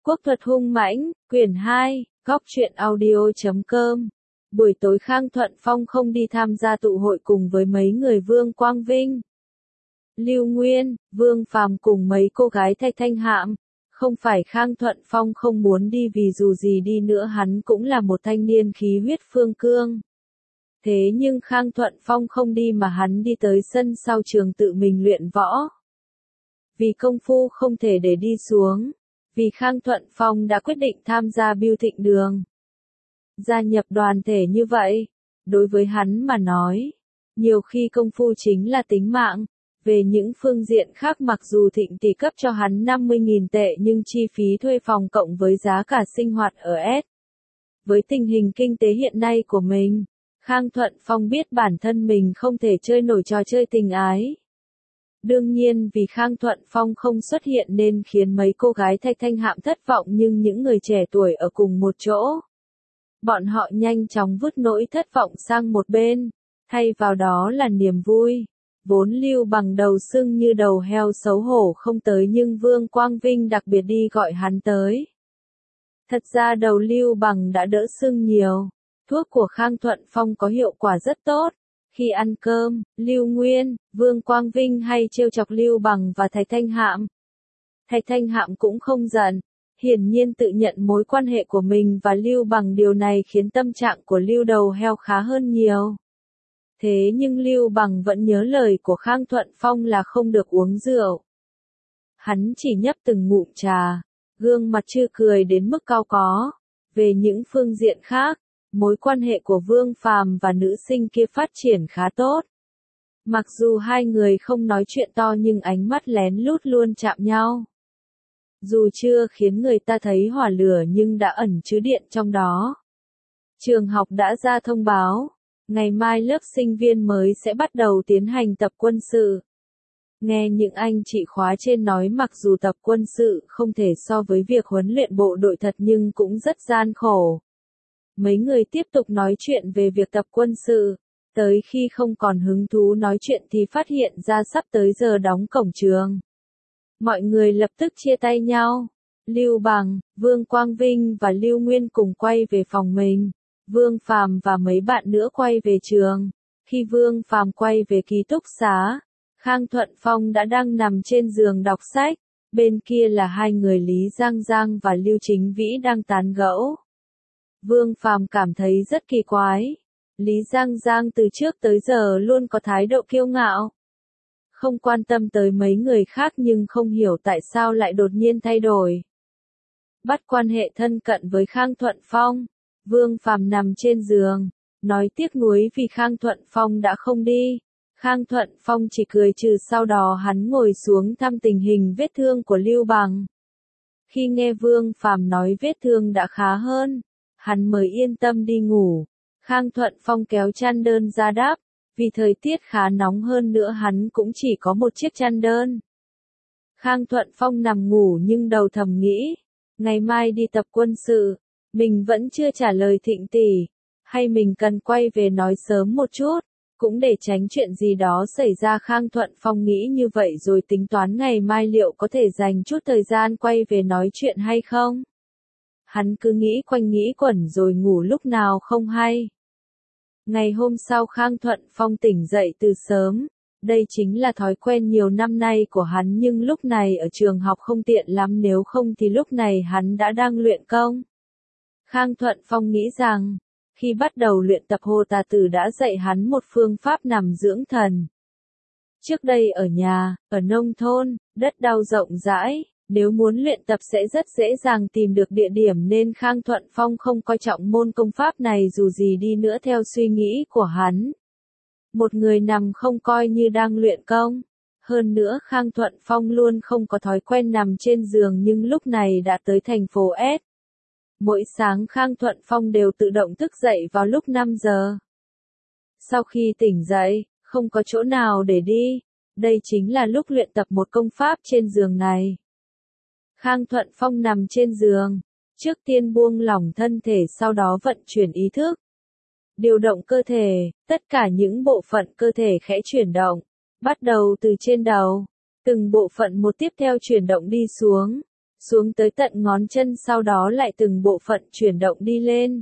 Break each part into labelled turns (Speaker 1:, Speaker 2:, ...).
Speaker 1: Quốc thuật hung mãnh, quyển 2, góc truyện audio.com. Buổi tối Khang Thuận Phong không đi tham gia tụ hội cùng với mấy người Vương Quang Vinh, Lưu Nguyên, Vương Phàm cùng mấy cô gái Thạch Thanh Hạm. Không phải Khang Thuận Phong không muốn đi vì dù gì đi nữa hắn cũng là một thanh niên khí huyết phương cương. Thế nhưng Khang Thuận Phong không đi mà hắn đi tới sân sau trường tự mình luyện võ. Vì công phu không thể để đi xuống. Vì Khang Thuận Phong đã quyết định tham gia Bưu Thịnh Đường. Gia nhập đoàn thể như vậy, đối với hắn mà nói, nhiều khi công phu chính là tính mạng. Về những phương diện khác mặc dù Thịnh tỷ cấp cho hắn 50.000 tệ nhưng chi phí thuê phòng cộng với giá cả sinh hoạt ở S. Với tình hình kinh tế hiện nay của mình, Khang Thuận Phong biết bản thân mình không thể chơi nổi trò chơi tình ái. Đương nhiên vì Khang Thuận Phong không xuất hiện nên khiến mấy cô gái Thạch Thanh Hạm thất vọng nhưng những người trẻ tuổi ở cùng một chỗ. Bọn họ nhanh chóng vứt nỗi thất vọng sang một bên, thay vào đó là niềm vui. Vốn Lưu Bằng đầu sưng như đầu heo xấu hổ không tới nhưng Vương Quang Vinh đặc biệt đi gọi hắn tới. Thật ra đầu Lưu Bằng đã đỡ sưng nhiều. Thuốc của Khang Thuận Phong có hiệu quả rất tốt. Khi ăn cơm, Lưu Nguyên, Vương Quang Vinh hay trêu chọc Lưu Bằng và Thạch Thanh Hạm. Thạch Thanh Hạm cũng không giận, hiển nhiên tự nhận mối quan hệ của mình và Lưu Bằng điều này khiến tâm trạng của Lưu đầu heo khá hơn nhiều. Thế nhưng Lưu Bằng vẫn nhớ lời của Khang Thuận Phong là không được uống rượu. Hắn chỉ nhấp từng ngụm trà, gương mặt chưa cười đến mức cau có. Về những phương diện khác, mối quan hệ của Vương Phàm và nữ sinh kia phát triển khá tốt. Mặc dù hai người không nói chuyện to nhưng ánh mắt lén lút luôn chạm nhau. Dù chưa khiến người ta thấy hỏa lửa nhưng đã ẩn chứa điện trong đó. Trường học đã ra thông báo, ngày mai lớp sinh viên mới sẽ bắt đầu tiến hành tập quân sự. Nghe những anh chị khóa trên nói mặc dù tập quân sự không thể so với việc huấn luyện bộ đội thật nhưng cũng rất gian khổ. Mấy người tiếp tục nói chuyện về việc tập quân sự, tới khi không còn hứng thú nói chuyện thì phát hiện ra sắp tới giờ đóng cổng trường. Mọi người lập tức chia tay nhau. Lưu Bằng, Vương Quang Vinh và Lưu Nguyên cùng quay về phòng mình. Vương Phàm và mấy bạn nữa quay về trường. Khi Vương Phàm quay về ký túc xá, Khang Thuận Phong đã đang nằm trên giường đọc sách. Bên kia là hai người Lý Giang Giang và Lưu Chính Vĩ đang tán gẫu. Vương Phàm cảm thấy rất kỳ quái. Lý Giang Giang từ trước tới giờ luôn có thái độ kiêu ngạo. Không quan tâm tới mấy người khác nhưng không hiểu tại sao lại đột nhiên thay đổi. Bắt quan hệ thân cận với Khang Thuận Phong. Vương Phàm nằm trên giường, nói tiếc nuối vì Khang Thuận Phong đã không đi. Khang Thuận Phong chỉ cười trừ sau đó hắn ngồi xuống thăm tình hình vết thương của Lưu Bằng. Khi nghe Vương Phàm nói vết thương đã khá hơn, hắn mới yên tâm đi ngủ. Khang Thuận Phong kéo chăn đơn ra đắp, vì thời tiết khá nóng hơn nữa hắn cũng chỉ có một chiếc chăn đơn. Khang Thuận Phong nằm ngủ nhưng đầu thầm nghĩ, ngày mai đi tập quân sự, mình vẫn chưa trả lời Thịnh tỷ, hay mình cần quay về nói sớm một chút, cũng để tránh chuyện gì đó xảy ra. Khang Thuận Phong nghĩ như vậy rồi tính toán ngày mai liệu có thể dành chút thời gian quay về nói chuyện hay không. Hắn cứ nghĩ quanh nghĩ quẩn rồi ngủ lúc nào không hay. Ngày hôm sau Khang Thuận Phong tỉnh dậy từ sớm, đây chính là thói quen nhiều năm nay của hắn nhưng lúc này ở trường học không tiện lắm nếu không thì lúc này hắn đã đang luyện công. Khang Thuận Phong nghĩ rằng, khi bắt đầu luyện tập Hồ Tà Tử đã dạy hắn một phương pháp nằm dưỡng thần. Trước đây ở nhà, ở nông thôn, đất đai rộng rãi, nếu muốn luyện tập sẽ rất dễ dàng tìm được địa điểm nên Khang Thuận Phong không coi trọng môn công pháp này dù gì đi nữa theo suy nghĩ của hắn. Một người nằm không coi như đang luyện công. Hơn nữa Khang Thuận Phong luôn không có thói quen nằm trên giường nhưng lúc này đã tới thành phố S. Mỗi sáng Khang Thuận Phong đều tự động thức dậy vào lúc 5 giờ. Sau khi tỉnh dậy, không có chỗ nào để đi. Đây chính là lúc luyện tập một công pháp trên giường này. Khang Thuận Phong nằm trên giường, trước tiên buông lỏng thân thể sau đó vận chuyển ý thức. Điều động cơ thể, tất cả những bộ phận cơ thể khẽ chuyển động, bắt đầu từ trên đầu, từng bộ phận một tiếp theo chuyển động đi xuống. xuống tới tận ngón chân sau đó lại từng bộ phận chuyển động đi lên.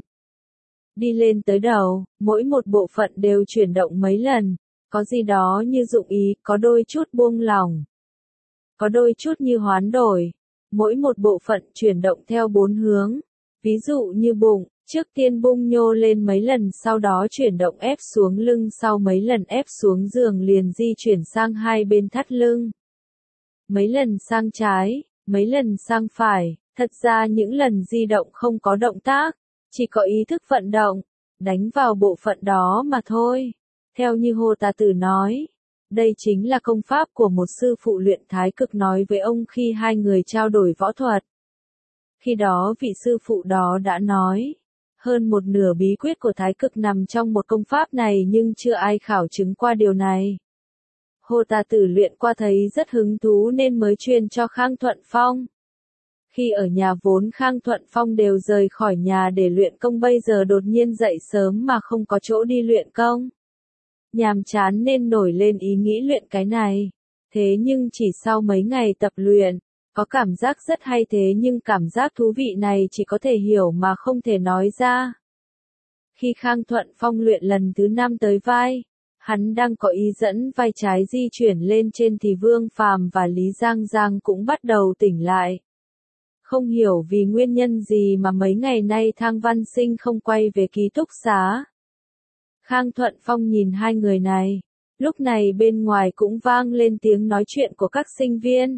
Speaker 1: Đi lên tới đầu, mỗi một bộ phận đều chuyển động mấy lần, có gì đó như dụng ý, có đôi chút buông lỏng, có đôi chút như hoán đổi. Mỗi một bộ phận chuyển động theo 4 hướng. Ví dụ như bụng, trước tiên bung nhô lên mấy lần sau đó chuyển động ép xuống lưng sau mấy lần ép xuống giường liền di chuyển sang hai bên thắt lưng. Mấy lần sang trái, mấy lần sang phải, thật ra những lần di động không có động tác, chỉ có ý thức vận động, đánh vào bộ phận đó mà thôi. Theo như Hồ Tà Tử nói, đây chính là công pháp của một sư phụ luyện thái cực nói với ông khi hai người trao đổi võ thuật. Khi đó vị sư phụ đó đã nói, hơn một nửa bí quyết của thái cực nằm trong một công pháp này nhưng chưa ai khảo chứng qua điều này. Hồ Tà Tử luyện qua thấy rất hứng thú nên mới truyền cho Khang Thuận Phong. Khi ở nhà vốn Khang Thuận Phong đều rời khỏi nhà để luyện công, bây giờ đột nhiên dậy sớm mà không có chỗ đi luyện công. Nhàm chán nên nổi lên ý nghĩ luyện cái này. Thế nhưng chỉ sau mấy ngày tập luyện, có cảm giác rất hay, thế nhưng cảm giác thú vị này chỉ có thể hiểu mà không thể nói ra. Khi Khang Thuận Phong luyện lần thứ 5 tới vai, hắn đang có ý dẫn vai trái di chuyển lên trên thì Vương Phàm và Lý Giang Giang cũng bắt đầu tỉnh lại. Không hiểu vì nguyên nhân gì mà mấy ngày nay Thang Văn Sinh không quay về ký túc xá. Khang Thuận Phong nhìn hai người này, lúc này bên ngoài cũng vang lên tiếng nói chuyện của các sinh viên.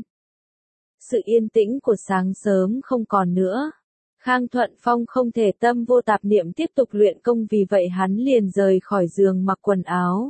Speaker 1: Sự yên tĩnh của sáng sớm không còn nữa. Khang Thuận Phong không thể tâm vô tạp niệm tiếp tục luyện công, vì vậy hắn liền rời khỏi giường mặc quần áo,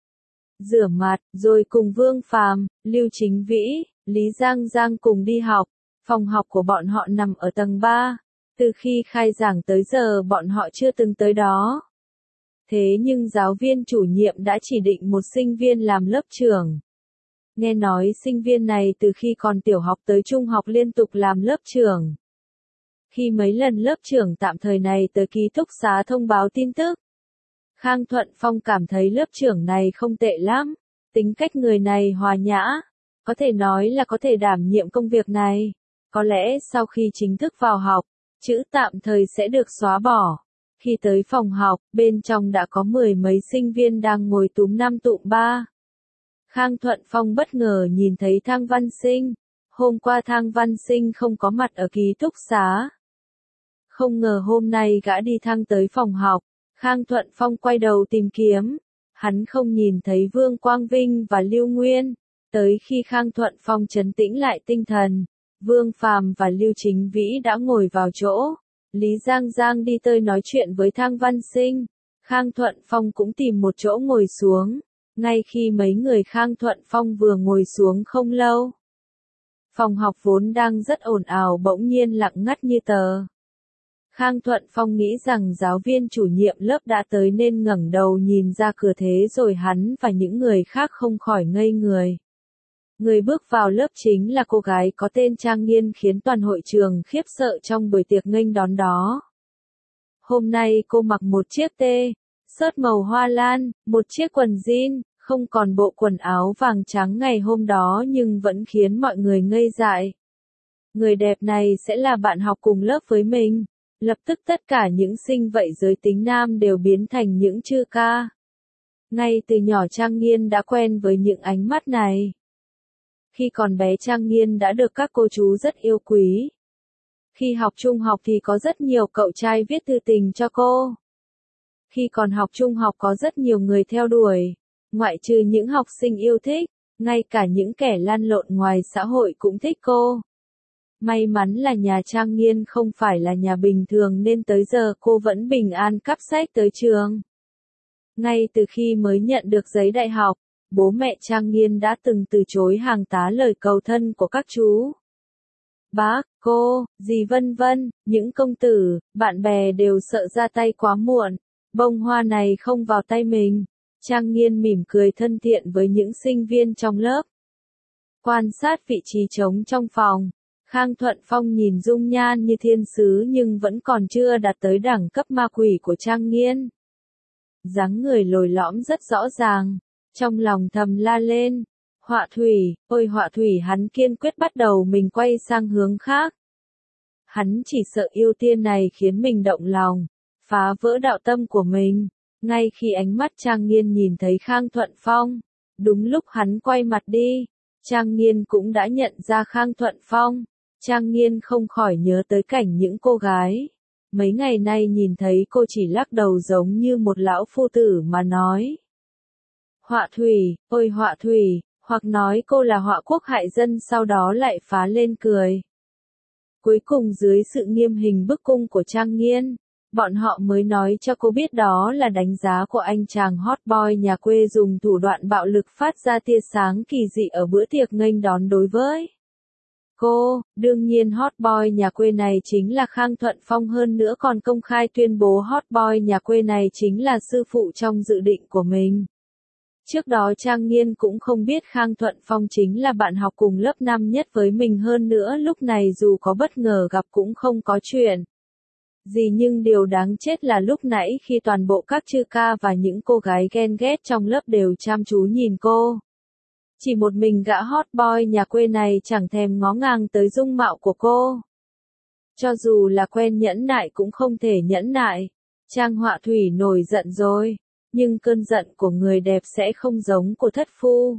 Speaker 1: rửa mặt, rồi cùng Vương Phàm, Lưu Chính Vĩ, Lý Giang Giang cùng đi học. Phòng học của bọn họ nằm ở tầng 3. Từ khi khai giảng tới giờ bọn họ chưa từng tới đó. Thế nhưng giáo viên chủ nhiệm đã chỉ định một sinh viên làm lớp trưởng. Nghe nói sinh viên này từ khi còn tiểu học tới trung học liên tục làm lớp trưởng. Khi mấy lần lớp trưởng tạm thời này tới ký túc xá thông báo tin tức, Khang Thuận Phong cảm thấy lớp trưởng này không tệ lắm. Tính cách người này hòa nhã, có thể nói là có thể đảm nhiệm công việc này. Có lẽ sau khi chính thức vào học, chữ tạm thời sẽ được xóa bỏ. Khi tới phòng học, bên trong đã có 10 mấy sinh viên đang ngồi túm năm tụm ba. Khang Thuận Phong bất ngờ nhìn thấy Thang Văn Sinh. Hôm qua Thang Văn Sinh không có mặt ở ký túc xá. Không ngờ hôm nay gã đi thang tới phòng học. Khang Thuận Phong quay đầu tìm kiếm. Hắn không nhìn thấy Vương Quang Vinh và Lưu Nguyên. Tới khi Khang Thuận Phong trấn tĩnh lại tinh thần, Vương Phàm và Lưu Chính Vĩ đã ngồi vào chỗ. Lý Giang Giang đi tới nói chuyện với Thang Văn Sinh. Khang Thuận Phong cũng tìm một chỗ ngồi xuống. Ngay khi mấy người Khang Thuận Phong vừa ngồi xuống không lâu, phòng học vốn đang rất ồn ào bỗng nhiên lặng ngắt như tờ. Khang Thuận Phong nghĩ rằng giáo viên chủ nhiệm lớp đã tới nên ngẩng đầu nhìn ra cửa, thế rồi hắn và những người khác không khỏi ngây người. Người bước vào lớp chính là cô gái có tên Trang Nghiên, khiến toàn hội trường khiếp sợ trong buổi tiệc nghênh đón đó. Hôm nay cô mặc một chiếc t-shirt màu hoa lan, một chiếc quần jean, không còn bộ quần áo vàng trắng ngày hôm đó nhưng vẫn khiến mọi người ngây dại. Người đẹp này sẽ là bạn học cùng lớp với mình. Lập tức tất cả những sinh vậy giới tính nam đều biến thành những chư ca. Ngay từ nhỏ Trang Nghiên đã quen với những ánh mắt này. Khi còn bé Trang Nghiên đã được các cô chú rất yêu quý. Khi học trung học thì có rất nhiều cậu trai viết thư tình cho cô. Khi còn học trung học có rất nhiều người theo đuổi. Ngoại trừ những học sinh yêu thích, ngay cả những kẻ lăn lộn ngoài xã hội cũng thích cô. May mắn là nhà Trang Nghiên không phải là nhà bình thường nên tới giờ cô vẫn bình an cắp sách tới trường. Ngay từ khi mới nhận được giấy đại học, bố mẹ Trang Nghiên đã từng từ chối hàng tá lời cầu thân của các chú, bác, cô, dì vân vân, những công tử, bạn bè đều sợ ra tay quá muộn. Bông hoa này không vào tay mình. Trang Nghiên mỉm cười thân thiện với những sinh viên trong lớp. Quan sát vị trí trống trong phòng. Khang Thuận Phong nhìn dung nhan như thiên sứ nhưng vẫn còn chưa đạt tới đẳng cấp ma quỷ của Trang Nghiên. Dáng người lồi lõm rất rõ ràng. Trong lòng thầm la lên. Họa thủy, ôi họa thủy, hắn kiên quyết bắt đầu mình quay sang hướng khác. Hắn chỉ sợ yêu tiên này khiến mình động lòng, phá vỡ đạo tâm của mình. Ngay khi ánh mắt Trang Nghiên nhìn thấy Khang Thuận Phong, đúng lúc hắn quay mặt đi, Trang Nghiên cũng đã nhận ra Khang Thuận Phong. Trang Nghiên không khỏi nhớ tới cảnh những cô gái. Mấy ngày nay nhìn thấy cô chỉ lắc đầu giống như một lão phu tử mà nói. Họa thủy, ôi họa thủy, hoặc nói cô là họa quốc hại dân, sau đó lại phá lên cười. Cuối cùng dưới sự nghiêm hình bức cung của Trang Nghiên, bọn họ mới nói cho cô biết đó là đánh giá của anh chàng hot boy nhà quê dùng thủ đoạn bạo lực phát ra tia sáng kỳ dị ở bữa tiệc nghênh đón đối với cô. Đương nhiên hot boy nhà quê này chính là Khang Thuận Phong, hơn nữa còn công khai tuyên bố hot boy nhà quê này chính là sư phụ trong dự định của mình. Trước đó Trang Nghiên cũng không biết Khang Thuận Phong chính là bạn học cùng lớp năm nhất với mình, hơn nữa lúc này dù có bất ngờ gặp cũng không có chuyện gì, nhưng điều đáng chết là lúc nãy khi toàn bộ các chư ca và những cô gái ghen ghét trong lớp đều chăm chú nhìn cô, chỉ một mình gã hot boy nhà quê này chẳng thèm ngó ngàng tới dung mạo của cô. Cho dù là quen nhẫn nại cũng không thể nhẫn nại. Trang Họa Thủy nổi giận rồi, nhưng cơn giận của người đẹp sẽ không giống của thất phu.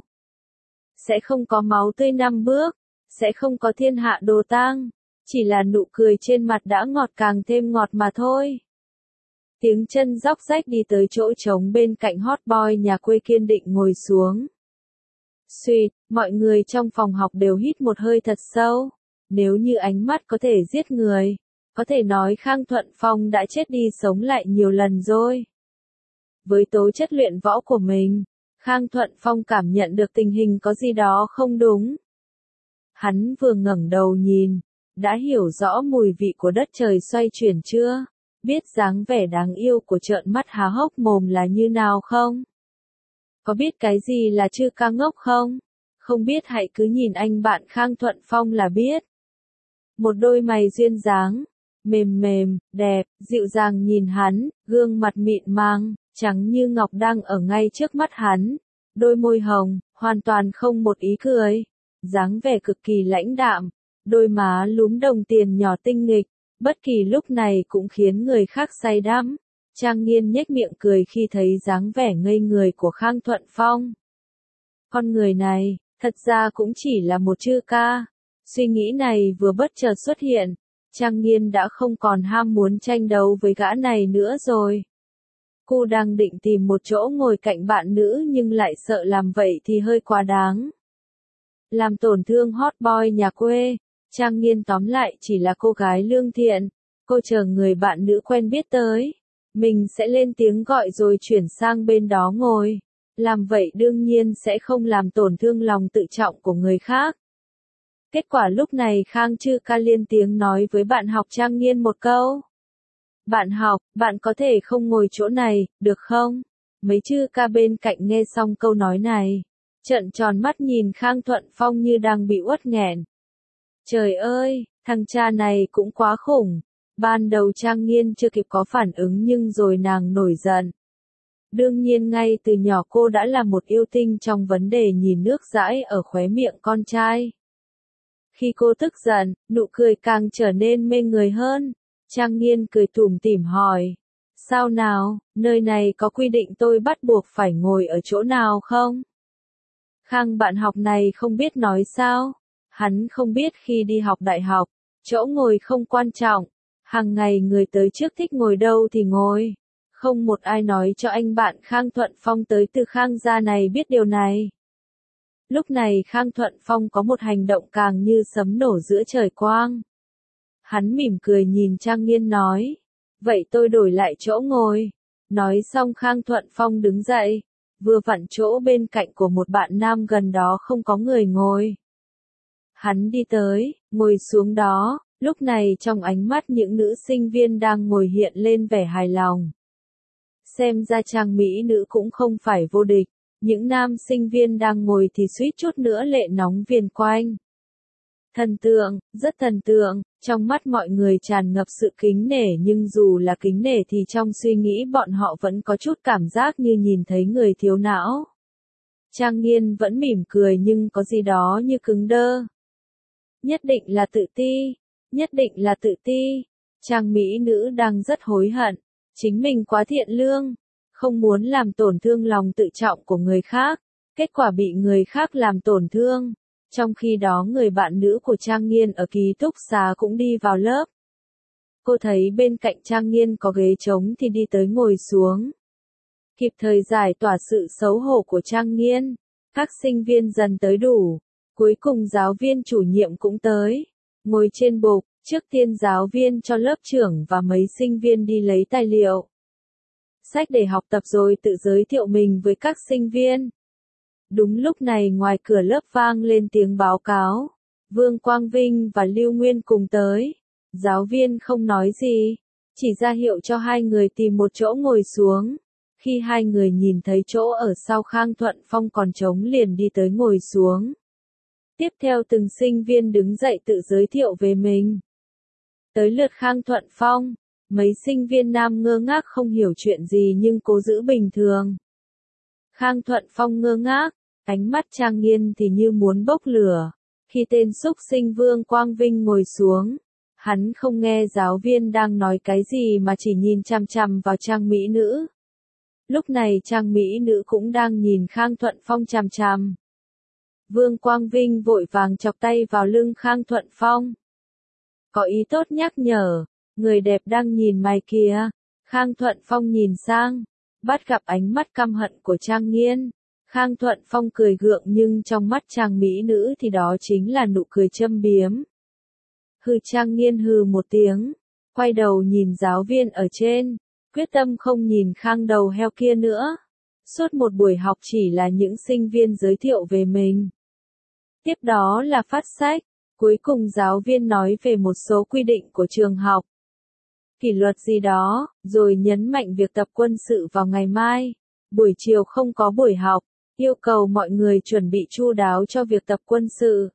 Speaker 1: Sẽ không có máu tươi năm bước, sẽ không có thiên hạ đồ tang, chỉ là nụ cười trên mặt đã ngọt càng thêm ngọt mà thôi. Tiếng chân róc rách đi tới chỗ trống bên cạnh hot boy nhà quê, kiên định ngồi xuống. Suýt, mọi người trong phòng học đều hít một hơi thật sâu. Nếu như ánh mắt có thể giết người, có thể nói Khang Thuận Phong đã chết đi sống lại nhiều lần rồi. Với tố chất luyện võ của mình, Khang Thuận Phong cảm nhận được tình hình có gì đó không đúng. Hắn vừa ngẩng đầu nhìn, đã hiểu rõ mùi vị của đất trời xoay chuyển chưa? Biết dáng vẻ đáng yêu của trợn mắt há hốc mồm là như nào không? Có biết cái gì là chư ca ngốc không? Không biết hãy cứ nhìn anh bạn Khang Thuận Phong là biết. Một đôi mày duyên dáng, mềm mềm, đẹp, dịu dàng nhìn hắn, gương mặt mịn màng, trắng như ngọc đang ở ngay trước mắt hắn. Đôi môi hồng, hoàn toàn không một ý cười. Dáng vẻ cực kỳ lãnh đạm, đôi má lúm đồng tiền nhỏ tinh nghịch, bất kỳ lúc này cũng khiến người khác say đắm. Trang Nghiên nhếch miệng cười khi thấy dáng vẻ ngây người của Khang Thuận Phong. Con người này, thật ra cũng chỉ là một chư ca. Suy nghĩ này vừa bất chợt xuất hiện, Trang Nghiên đã không còn ham muốn tranh đấu với gã này nữa rồi. Cô đang định tìm một chỗ ngồi cạnh bạn nữ nhưng lại sợ làm vậy thì hơi quá đáng. Làm tổn thương hot boy nhà quê, Trang Nghiên tóm lại chỉ là cô gái lương thiện. Cô chờ người bạn nữ quen biết tới, mình sẽ lên tiếng gọi rồi chuyển sang bên đó ngồi. Làm vậy đương nhiên sẽ không làm tổn thương lòng tự trọng của người khác. Kết quả lúc này Khang chư ca liên tiếng nói với bạn học Trang Nghiên một câu. Bạn học, bạn có thể không ngồi chỗ này, được không? Mấy chư ca bên cạnh nghe xong câu nói này, trợn tròn mắt nhìn Khang Thuận Phong như đang bị uất nghẹn. Trời ơi, thằng cha này cũng quá khủng. Ban đầu Trang Nghiên chưa kịp có phản ứng nhưng rồi nàng nổi giận. Đương nhiên ngay từ nhỏ cô đã là một yêu tinh trong vấn đề nhìn nước dãi ở khóe miệng con trai. Khi cô tức giận, nụ cười càng trở nên mê người hơn. Trang Nghiên cười tủm tỉm hỏi. Sao nào, nơi này có quy định tôi bắt buộc phải ngồi ở chỗ nào không? Khang bạn học này không biết nói sao. Hắn không biết khi đi học đại học, chỗ ngồi không quan trọng. Hàng ngày người tới trước thích ngồi đâu thì ngồi. Không một ai nói cho anh bạn Khang Thuận Phong tới từ Khang gia này biết điều này. Lúc này Khang Thuận Phong có một hành động càng như sấm nổ giữa trời quang. Hắn mỉm cười nhìn Trang Nghiên nói. Vậy tôi đổi lại chỗ ngồi. Nói xong Khang Thuận Phong đứng dậy. Vừa vặn chỗ bên cạnh của một bạn nam gần đó không có người ngồi. Hắn đi tới, ngồi xuống đó. Lúc này trong ánh mắt những nữ sinh viên đang ngồi hiện lên vẻ hài lòng. Xem ra Trang mỹ nữ cũng không phải vô địch. Những nam sinh viên đang ngồi thì suýt chút nữa lệ nóng viền quanh. Thần tượng, rất thần tượng, trong mắt mọi người tràn ngập sự kính nể, nhưng dù là kính nể thì trong suy nghĩ bọn họ vẫn có chút cảm giác như nhìn thấy người thiếu não. Trang Nghiên vẫn mỉm cười nhưng có gì đó như cứng đơ. Nhất định là tự ti. nhất định là tự ti. Trang mỹ nữ đang rất hối hận, chính mình quá thiện lương, không muốn làm tổn thương lòng tự trọng của người khác, kết quả bị người khác làm tổn thương. Trong khi đó người bạn nữ của Trang Nghiên ở ký túc xá cũng đi vào lớp. Cô thấy bên cạnh Trang Nghiên có ghế trống thì đi tới ngồi xuống. Kịp thời giải tỏa sự xấu hổ của Trang Nghiên, các sinh viên dần tới đủ. Cuối cùng giáo viên chủ nhiệm cũng tới. Ngồi trên bục, trước tiên giáo viên cho lớp trưởng và mấy sinh viên đi lấy tài liệu, sách để học tập rồi tự giới thiệu mình với các sinh viên. Đúng lúc này ngoài cửa lớp vang lên tiếng báo cáo. Vương Quang Vinh và Lưu Nguyên cùng tới. Giáo viên không nói gì, chỉ ra hiệu cho hai người tìm một chỗ ngồi xuống. Khi hai người nhìn thấy chỗ ở sau Khang Thuận Phong còn trống liền đi tới ngồi xuống. Tiếp theo từng sinh viên đứng dậy tự giới thiệu về mình. Tới lượt Khang Thuận Phong, mấy sinh viên nam ngơ ngác không hiểu chuyện gì nhưng cố giữ bình thường. Khang Thuận Phong ngơ ngác, ánh mắt Trang Nghiên thì như muốn bốc lửa. Khi tên xúc sinh Vương Quang Vinh ngồi xuống, hắn không nghe giáo viên đang nói cái gì mà chỉ nhìn chằm chằm vào Trang mỹ nữ. Lúc này Trang mỹ nữ cũng đang nhìn Khang Thuận Phong chằm chằm. Vương Quang Vinh vội vàng chọc tay vào lưng Khang Thuận Phong. Có ý tốt nhắc nhở, người đẹp đang nhìn mày kìa. Khang Thuận Phong nhìn sang, bắt gặp ánh mắt căm hận của Trang Nghiên. Khang Thuận Phong cười gượng nhưng trong mắt Trang mỹ nữ thì đó chính là nụ cười châm biếm. Hừ, Trang Nghiên hừ một tiếng, quay đầu nhìn giáo viên ở trên, quyết tâm không nhìn Khang đầu heo kia nữa. Suốt một buổi học chỉ là những sinh viên giới thiệu về mình. Tiếp đó là phát sách, cuối cùng giáo viên nói về một số quy định của trường học, kỷ luật gì đó, rồi nhấn mạnh việc tập quân sự vào ngày mai. Buổi chiều không có buổi học, yêu cầu mọi người chuẩn bị chu đáo cho việc tập quân sự.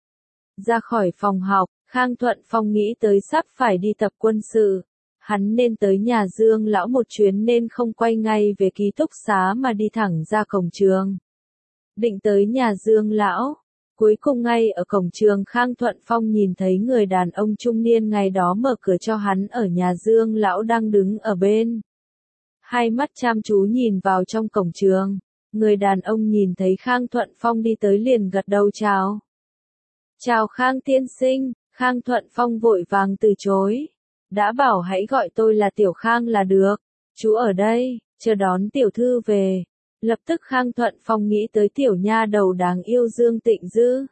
Speaker 1: Ra khỏi phòng học, Khang Thuận Phong nghĩ tới sắp phải đi tập quân sự. Hắn nên tới nhà Dương Lão một chuyến nên không quay ngay về ký túc xá mà đi thẳng ra cổng trường. Định tới nhà Dương Lão. Cuối cùng ngay ở cổng trường Khang Thuận Phong nhìn thấy người đàn ông trung niên ngày đó mở cửa cho hắn ở nhà Dương Lão đang đứng ở bên. Hai mắt chăm chú nhìn vào trong cổng trường. Người đàn ông nhìn thấy Khang Thuận Phong đi tới liền gật đầu chào. Chào Khang tiên sinh, Khang Thuận Phong vội vàng từ chối. Đã bảo hãy gọi tôi là Tiểu Khang là được. Chú ở đây, chờ đón tiểu thư về. Lập tức Khang Thuận Phong nghĩ tới tiểu nha đầu đáng yêu Dương Tịnh Dư.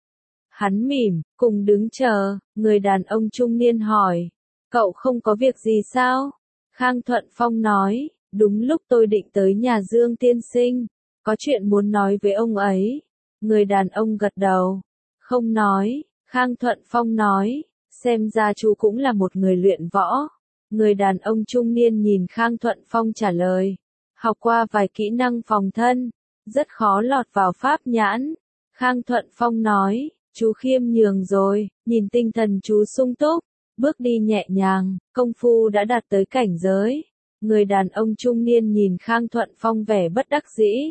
Speaker 1: Hắn mỉm, cùng đứng chờ, người đàn ông trung niên hỏi. Cậu không có việc gì sao? Khang Thuận Phong nói, đúng lúc tôi định tới nhà Dương tiên sinh. Có chuyện muốn nói với ông ấy. Người đàn ông gật đầu. Không nói, Khang Thuận Phong nói, xem ra chú cũng là một người luyện võ. Người đàn ông trung niên nhìn Khang Thuận Phong trả lời. Học qua vài kỹ năng phòng thân, rất khó lọt vào pháp nhãn. Khang Thuận Phong nói, chú khiêm nhường rồi, nhìn tinh thần chú sung túc, bước đi nhẹ nhàng, công phu đã đạt tới cảnh giới. Người đàn ông trung niên nhìn Khang Thuận Phong vẻ bất đắc dĩ.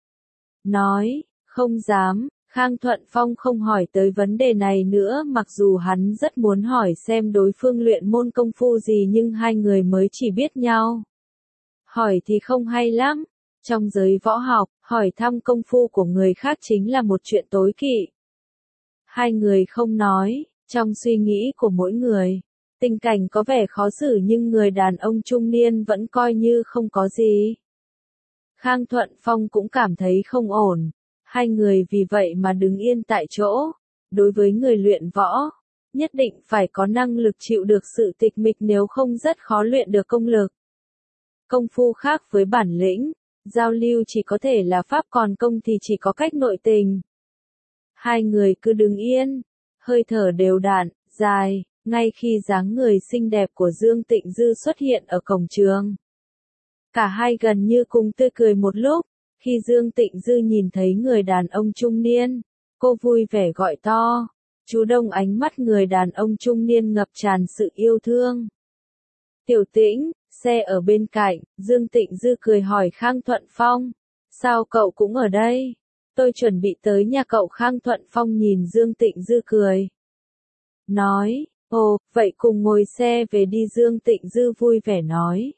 Speaker 1: Nói, không dám, Khang Thuận Phong không hỏi tới vấn đề này nữa mặc dù hắn rất muốn hỏi xem đối phương luyện môn công phu gì nhưng hai người mới chỉ biết nhau. Hỏi thì không hay lắm. Trong giới võ học, hỏi thăm công phu của người khác chính là một chuyện tối kỵ. Hai người không nói, trong suy nghĩ của mỗi người. Tình cảnh có vẻ khó xử nhưng người đàn ông trung niên vẫn coi như không có gì. Khang Thuận Phong cũng cảm thấy không ổn. Hai người vì vậy mà đứng yên tại chỗ. Đối với người luyện võ, nhất định phải có năng lực chịu được sự tịch mịch nếu không rất khó luyện được công lực. Công phu khác với bản lĩnh, giao lưu chỉ có thể là pháp còn công thì chỉ có cách nội tình. Hai người cứ đứng yên, hơi thở đều đặn, dài, ngay khi dáng người xinh đẹp của Dương Tịnh Dư xuất hiện ở cổng trường. Cả hai gần như cùng tươi cười một lúc, khi Dương Tịnh Dư nhìn thấy người đàn ông trung niên, cô vui vẻ gọi to. Chú Đông ánh mắt người đàn ông trung niên ngập tràn sự yêu thương. Tiểu Tĩnh, xe ở bên cạnh, Dương Tịnh Dư cười hỏi Khang Thuận Phong. Sao cậu cũng ở đây? Tôi chuẩn bị tới nhà cậu. Khang Thuận Phong nhìn Dương Tịnh Dư cười. Nói, Ồ, vậy cùng ngồi xe về đi, Dương Tịnh Dư vui vẻ nói.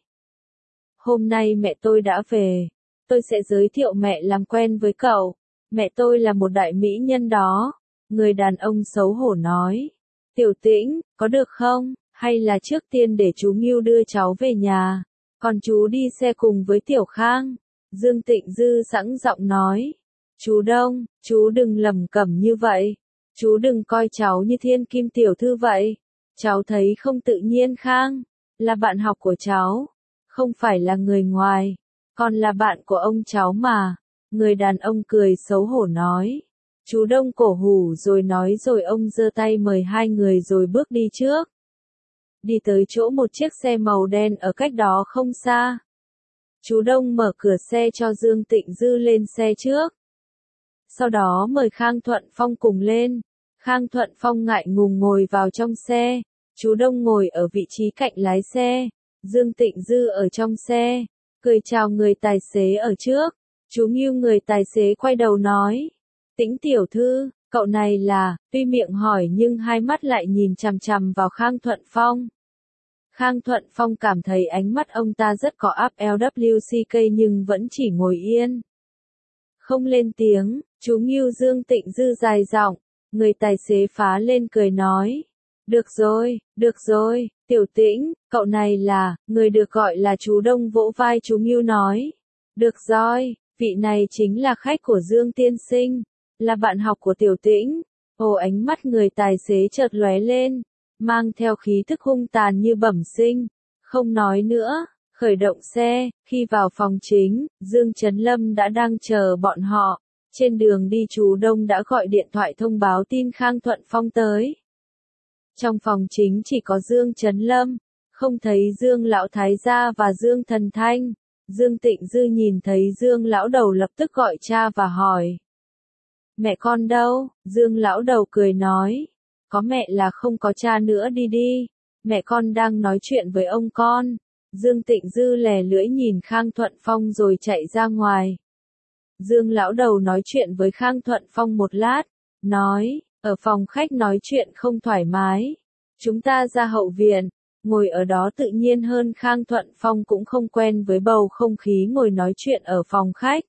Speaker 1: Hôm nay mẹ tôi đã về, tôi sẽ giới thiệu mẹ làm quen với cậu. Mẹ tôi là một đại mỹ nhân đó. Người đàn ông xấu hổ nói. Tiểu Tĩnh, có được không? Hay là trước tiên để chú Ngưu đưa cháu về nhà, còn chú đi xe cùng với Tiểu Khang? Dương Tịnh Dư sẵn giọng nói. Chú Đông, chú đừng lẩm cẩm như vậy. Chú đừng coi cháu như thiên kim tiểu thư vậy. Cháu thấy không tự nhiên. Khang là bạn học của cháu, không phải là người ngoài, còn là bạn của ông cháu mà. Người đàn ông cười xấu hổ nói. Chú Đông cổ hủ rồi nói, rồi ông giơ tay mời hai người rồi bước đi trước. Đi tới chỗ một chiếc xe màu đen ở cách đó không xa. Chú Đông mở cửa xe cho Dương Tịnh Dư lên xe trước. Sau đó mời Khang Thuận Phong cùng lên. Khang Thuận Phong ngại ngùng ngồi vào trong xe. Chú Đông ngồi ở vị trí cạnh lái xe. Dương Tịnh Dư ở trong xe, cười chào người tài xế ở trước. Chú Ngưu, người tài xế quay đầu nói. Tĩnh tiểu thư, cậu này là, tuy miệng hỏi nhưng hai mắt lại nhìn chằm chằm vào Khang Thuận Phong. Khang Thuận Phong cảm thấy ánh mắt ông ta rất có áp LWCK nhưng vẫn chỉ ngồi yên. Không lên tiếng. Chú Ngưu. Dương Tịnh Dư dài giọng. Người tài xế phá lên cười nói. Được rồi, Tiểu Tĩnh, cậu này là, người được gọi là chú Đông. Vỗ vai chú Ngưu nói. Được rồi, vị này chính là khách của Dương tiên sinh, là bạn học của Tiểu Tĩnh. Ồ, ánh mắt người tài xế chợt lóe lên, mang theo khí thức hung tàn như bẩm sinh. Không nói nữa, khởi động xe. Khi vào phòng chính, Dương Chấn Lâm đã đang chờ bọn họ. Trên đường đi chú Đông đã gọi điện thoại thông báo tin Khang Thuận Phong tới. Trong phòng chính chỉ có Dương Chấn Lâm, không thấy Dương Lão Thái Gia và Dương Thần Thanh. Dương Tịnh Dư nhìn thấy Dương Lão Đầu lập tức gọi cha và hỏi. Mẹ con đâu? Dương Lão Đầu cười nói. Có mẹ là không có cha nữa, đi. Mẹ con đang nói chuyện với ông con. Dương Tịnh Dư lè lưỡi nhìn Khang Thuận Phong rồi chạy ra ngoài. Dương Lão Đầu nói chuyện với Khang Thuận Phong một lát, nói, ở phòng khách nói chuyện không thoải mái. Chúng ta ra hậu viện, ngồi ở đó tự nhiên hơn. Khang Thuận Phong cũng không quen với bầu không khí ngồi nói chuyện ở phòng khách.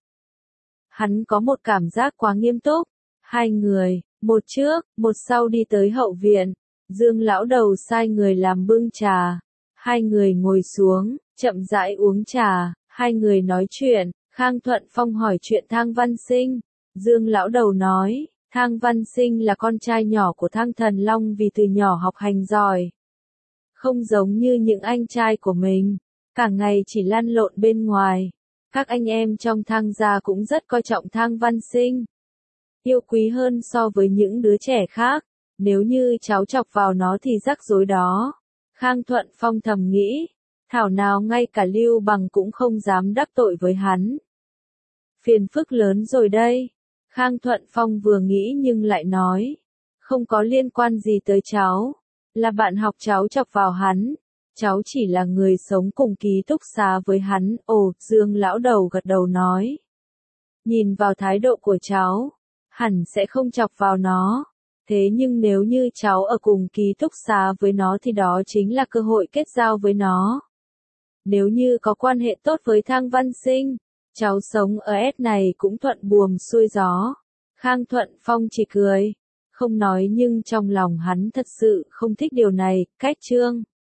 Speaker 1: Hắn có một cảm giác quá nghiêm túc. Hai người, một trước, một sau đi tới hậu viện. Dương Lão Đầu sai người làm bưng trà. Hai người ngồi xuống, chậm rãi uống trà. Hai người nói chuyện. Khang Thuận Phong hỏi chuyện Thang Văn Sinh. Dương Lão Đầu nói, Thang Văn Sinh là con trai nhỏ của Thang Thần Long, vì từ nhỏ học hành giỏi. Không giống như những anh trai của mình, cả ngày chỉ lăn lộn bên ngoài. Các anh em trong Thang gia cũng rất coi trọng Thang Văn Sinh, yêu quý hơn so với những đứa trẻ khác. Nếu như cháu chọc vào nó thì rắc rối đó. Khang Thuận Phong thầm nghĩ, thảo nào ngay cả Lưu Bằng cũng không dám đắc tội với hắn. Phiền phức lớn rồi đây. Khang Thuận Phong vừa nghĩ nhưng lại nói, không có liên quan gì tới cháu, là bạn học cháu chọc vào hắn. Cháu chỉ là người sống cùng ký túc xá với hắn. Ồ, Dương Lão Đầu gật đầu nói. Nhìn vào thái độ của cháu, hẳn sẽ không chọc vào nó. Thế nhưng nếu như cháu ở cùng ký túc xá với nó thì đó chính là cơ hội kết giao với nó. Nếu như có quan hệ tốt với Thang Văn Sinh, cháu sống ở S này cũng thuận buồm xuôi gió. Khang Thuận Phong chỉ cười, không nói, nhưng trong lòng hắn thật sự không thích điều này. Cách chương